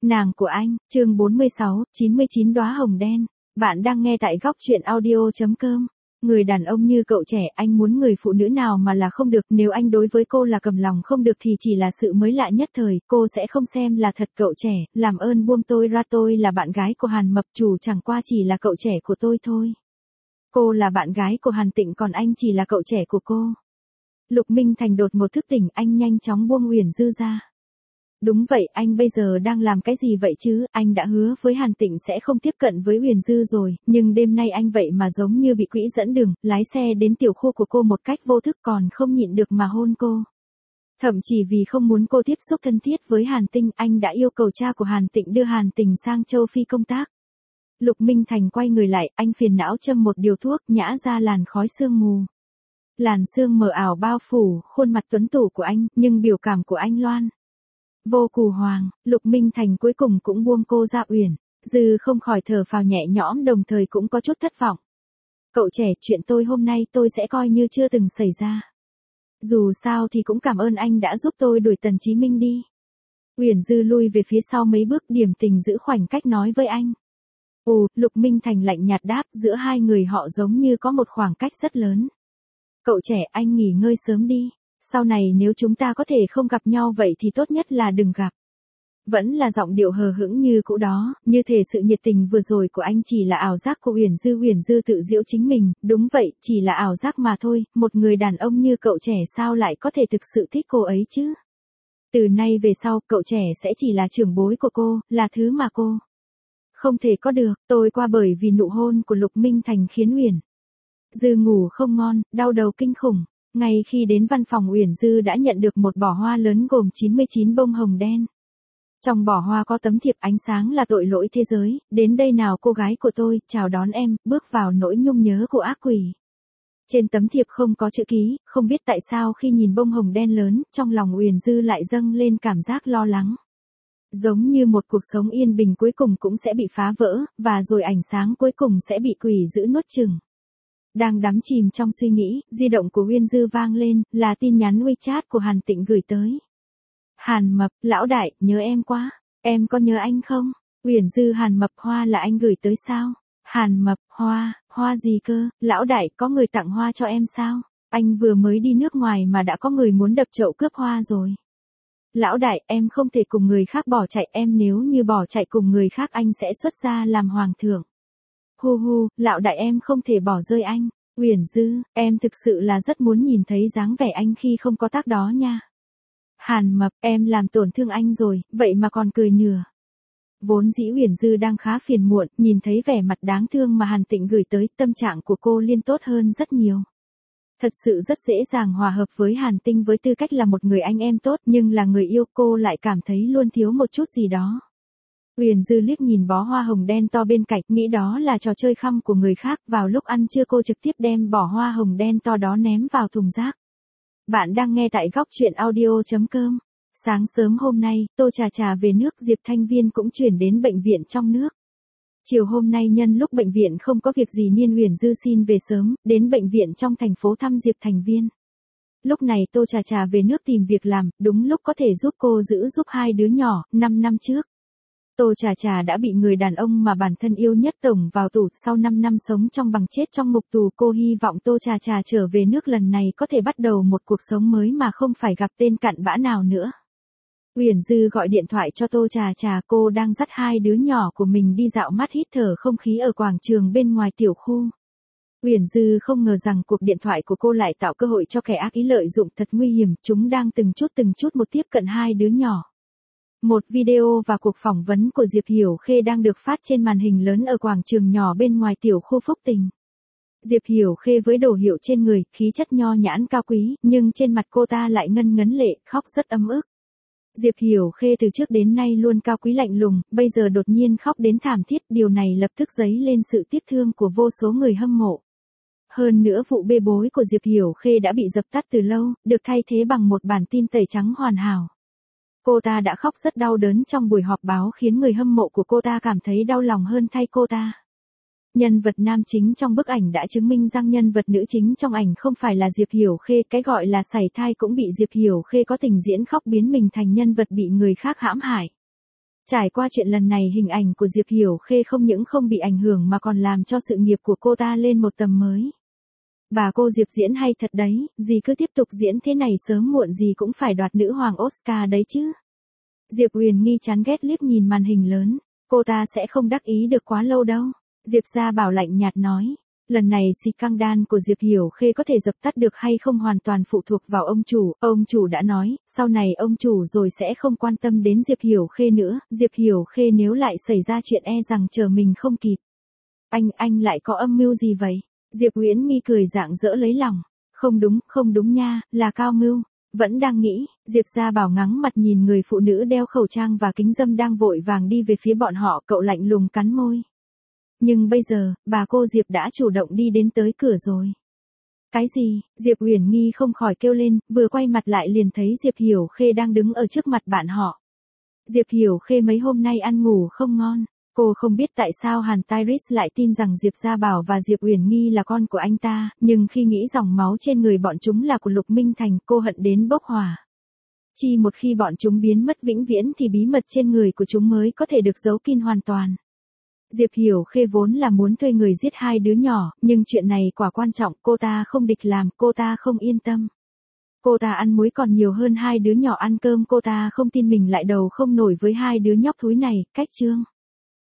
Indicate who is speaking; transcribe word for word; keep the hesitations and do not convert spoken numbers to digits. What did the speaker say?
Speaker 1: Nàng của anh, chương bốn mươi sáu, chín mươi chín đóa hồng đen. Bạn đang nghe tại góc truyện audio.com. Người đàn ông như cậu trẻ, anh muốn người phụ nữ nào mà là không được, nếu anh đối với cô là cầm lòng không được thì chỉ là sự mới lạ nhất thời, cô sẽ không xem là thật. Cậu trẻ, làm ơn buông tôi ra, tôi là bạn gái của Hàn Mập, chủ chẳng qua chỉ là cậu trẻ của tôi thôi. Cô là bạn gái của Hàn Tịnh, còn anh chỉ là cậu trẻ của cô. Lục Minh Thành đột một thức tỉnh, anh nhanh chóng buông Uyển Dư ra. Đúng vậy, anh bây giờ đang làm cái gì vậy chứ? Anh đã hứa với Hàn Tịnh sẽ không tiếp cận với Uyển Dư rồi, nhưng đêm nay anh vậy mà giống như bị quỹ dẫn đường, lái xe đến tiểu khu của cô một cách vô thức, còn không nhịn được mà hôn cô. Thậm chỉ vì không muốn cô tiếp xúc thân thiết với Hàn Tinh, anh đã yêu cầu cha của Hàn Tịnh đưa Hàn Tình sang châu Phi công tác. Lục Minh Thành quay người lại, anh phiền não châm một điều thuốc, nhả ra làn khói sương mù. Làn sương mờ ảo bao phủ khuôn mặt tuấn tú của anh, nhưng biểu cảm của anh loan vô cù hoàng. Lục Minh Thành cuối cùng cũng buông cô ra. Uyển Dư không khỏi thở phào nhẹ nhõm, đồng thời cũng có chút thất vọng. Cậu trẻ, chuyện tôi hôm nay tôi sẽ coi như chưa từng xảy ra. Dù sao thì cũng cảm ơn anh đã giúp tôi đuổi Tần Chí Minh đi. Uyển Dư lui về phía sau mấy bước, điểm tình giữ khoảnh cách nói với anh. Ồ, Lục Minh Thành lạnh nhạt đáp, giữa hai người họ giống như có một khoảng cách rất lớn. Cậu trẻ, anh nghỉ ngơi sớm đi. Sau này nếu chúng ta có thể không gặp nhau vậy thì tốt nhất là đừng gặp. Vẫn là giọng điệu hờ hững như cũ đó, như thể sự nhiệt tình vừa rồi của anh chỉ là ảo giác của Uyển Dư. Uyển Dư tự giễu chính mình, đúng vậy, chỉ là ảo giác mà thôi, một người đàn ông như cậu trẻ sao lại có thể thực sự thích cô ấy chứ? Từ nay về sau, cậu trẻ sẽ chỉ là trưởng bối của cô, là thứ mà cô không thể có được. Tôi qua bởi vì nụ hôn của Lục Minh Thành khiến Uyển Dư ngủ không ngon, đau đầu kinh khủng. Ngay khi đến văn phòng, Uyển Dư đã nhận được một bó hoa lớn gồm chín mươi chín bông hồng đen. Trong bó hoa có tấm thiệp: ánh sáng là tội lỗi thế giới, đến đây nào cô gái của tôi, chào đón em, bước vào nỗi nhung nhớ của ác quỷ. Trên tấm thiệp không có chữ ký, không biết tại sao khi nhìn bông hồng đen lớn, trong lòng Uyển Dư lại dâng lên cảm giác lo lắng. Giống như một cuộc sống yên bình cuối cùng cũng sẽ bị phá vỡ, và rồi ánh sáng cuối cùng sẽ bị quỷ dữ nuốt chửng. Đang đắm chìm trong suy nghĩ, di động của Uyển Dư vang lên, là tin nhắn WeChat của Hàn Tịnh gửi tới. Hàn Mập, lão đại, nhớ em quá. Em có nhớ anh không? Uyển Dư: Hàn Mập, hoa là anh gửi tới sao? Hàn Mập: hoa, hoa gì cơ? Lão đại, có người tặng hoa cho em sao? Anh vừa mới đi nước ngoài mà đã có người muốn đập chậu cướp hoa rồi. Lão đại, em không thể cùng người khác bỏ chạy, em nếu như bỏ chạy cùng người khác anh sẽ xuất gia làm hoàng thượng. Hu hu, lão đại, em không thể bỏ rơi anh. Uyển Dư: em thực sự là rất muốn nhìn thấy dáng vẻ anh khi không có tác đó nha. Hàn Mập: em làm tổn thương anh rồi, vậy mà còn cười nhừa. Vốn dĩ Uyển Dư đang khá phiền muộn, nhìn thấy vẻ mặt đáng thương mà Hàn Tịnh gửi tới, tâm trạng của cô liên tốt hơn rất nhiều. Thật sự rất dễ dàng hòa hợp với Hàn Tinh với tư cách là một người anh em tốt, nhưng là người yêu cô lại cảm thấy luôn thiếu một chút gì đó. Uyển Dư liếc nhìn bó hoa hồng đen to bên cạnh, nghĩ đó là trò chơi khăm của người khác. Vào lúc ăn trưa cô trực tiếp đem bó hoa hồng đen to đó ném vào thùng rác. Bạn đang nghe tại góc truyện audio.com. Sáng sớm hôm nay, Tô Trà Trà về nước, Diệp Thanh Viên cũng chuyển đến bệnh viện trong nước. Chiều hôm nay nhân lúc bệnh viện không có việc gì nên Uyển Dư xin về sớm, đến bệnh viện trong thành phố thăm Diệp Thành Viên. Lúc này Tô Trà Trà về nước tìm việc làm, đúng lúc có thể giúp cô giữ giúp hai đứa nhỏ. Năm năm trước, Tô Trà Trà đã bị người đàn ông mà bản thân yêu nhất tổng vào tù, sau năm năm sống trong bằng chết trong ngục tù, cô hy vọng Tô Trà Trà trở về nước lần này có thể bắt đầu một cuộc sống mới mà không phải gặp tên cặn bã nào nữa. Uyển Dư gọi điện thoại cho Tô Trà Trà, cô đang dắt hai đứa nhỏ của mình đi dạo mát hít thở không khí ở quảng trường bên ngoài tiểu khu. Uyển Dư không ngờ rằng cuộc điện thoại của cô lại tạo cơ hội cho kẻ ác ý lợi dụng, thật nguy hiểm, chúng đang từng chút từng chút một tiếp cận hai đứa nhỏ. Một video và cuộc phỏng vấn của Diệp Hiểu Khê đang được phát trên màn hình lớn ở quảng trường nhỏ bên ngoài tiểu khu Phúc Tình. Diệp Hiểu Khê với đồ hiệu trên người, khí chất nho nhãn cao quý, nhưng trên mặt cô ta lại ngân ngấn lệ, khóc rất ấm ức. Diệp Hiểu Khê từ trước đến nay luôn cao quý lạnh lùng, bây giờ đột nhiên khóc đến thảm thiết, điều này lập tức dấy lên sự tiếc thương của vô số người hâm mộ. Hơn nữa vụ bê bối của Diệp Hiểu Khê đã bị dập tắt từ lâu, được thay thế bằng một bản tin tẩy trắng hoàn hảo. Cô ta đã khóc rất đau đớn trong buổi họp báo khiến người hâm mộ của cô ta cảm thấy đau lòng hơn thay cô ta. Nhân vật nam chính trong bức ảnh đã chứng minh rằng nhân vật nữ chính trong ảnh không phải là Diệp Hiểu Khê, cái gọi là sảy thai cũng bị Diệp Hiểu Khê có tình diễn khóc biến mình thành nhân vật bị người khác hãm hại. Trải qua chuyện lần này hình ảnh của Diệp Hiểu Khê không những không bị ảnh hưởng mà còn làm cho sự nghiệp của cô ta lên một tầm mới. Bà cô Diệp diễn hay thật đấy, dì cứ tiếp tục diễn thế này sớm muộn gì cũng phải đoạt nữ hoàng Oscar đấy chứ. Diệp Huyền Nghi chán ghét liếc nhìn màn hình lớn, cô ta sẽ không đắc ý được quá lâu đâu. Diệp Gia Bảo lạnh nhạt nói, lần này scandal của Diệp Hiểu Khê có thể dập tắt được hay không hoàn toàn phụ thuộc vào ông chủ. Ông chủ đã nói, sau này ông chủ rồi sẽ không quan tâm đến Diệp Hiểu Khê nữa. Diệp Hiểu Khê nếu lại xảy ra chuyện e rằng chờ mình không kịp. Anh, anh lại có âm mưu gì vậy? Diệp Uyển Nghi cười rạng rỡ lấy lòng. Không đúng, không đúng nha, là cao mưu. Vẫn đang nghĩ, Diệp Gia Bảo ngắng mặt nhìn người phụ nữ đeo khẩu trang và kính râm đang vội vàng đi về phía bọn họ, cậu lạnh lùng cắn môi. Nhưng bây giờ, bà cô Diệp đã chủ động đi đến tới cửa rồi. Cái gì? Diệp Uyển Nghi không khỏi kêu lên, vừa quay mặt lại liền thấy Diệp Hiểu Khê đang đứng ở trước mặt bạn họ. Diệp Hiểu Khê mấy hôm nay ăn ngủ không ngon. Cô không biết tại sao Hàn Tyrese lại tin rằng Diệp Gia Bảo và Diệp Uyển Nghi là con của anh ta, nhưng khi nghĩ dòng máu trên người bọn chúng là của Lục Minh Thành, cô hận đến bốc hỏa. Chỉ một khi bọn chúng biến mất vĩnh viễn thì bí mật trên người của chúng mới có thể được giấu kín hoàn toàn. Diệp Hiểu Khê vốn là muốn thuê người giết hai đứa nhỏ, nhưng chuyện này quả quan trọng, cô ta không địch làm, cô ta không yên tâm. Cô ta ăn muối còn nhiều hơn hai đứa nhỏ ăn cơm, cô ta không tin mình lại đầu không nổi với hai đứa nhóc thúi này. Cách chương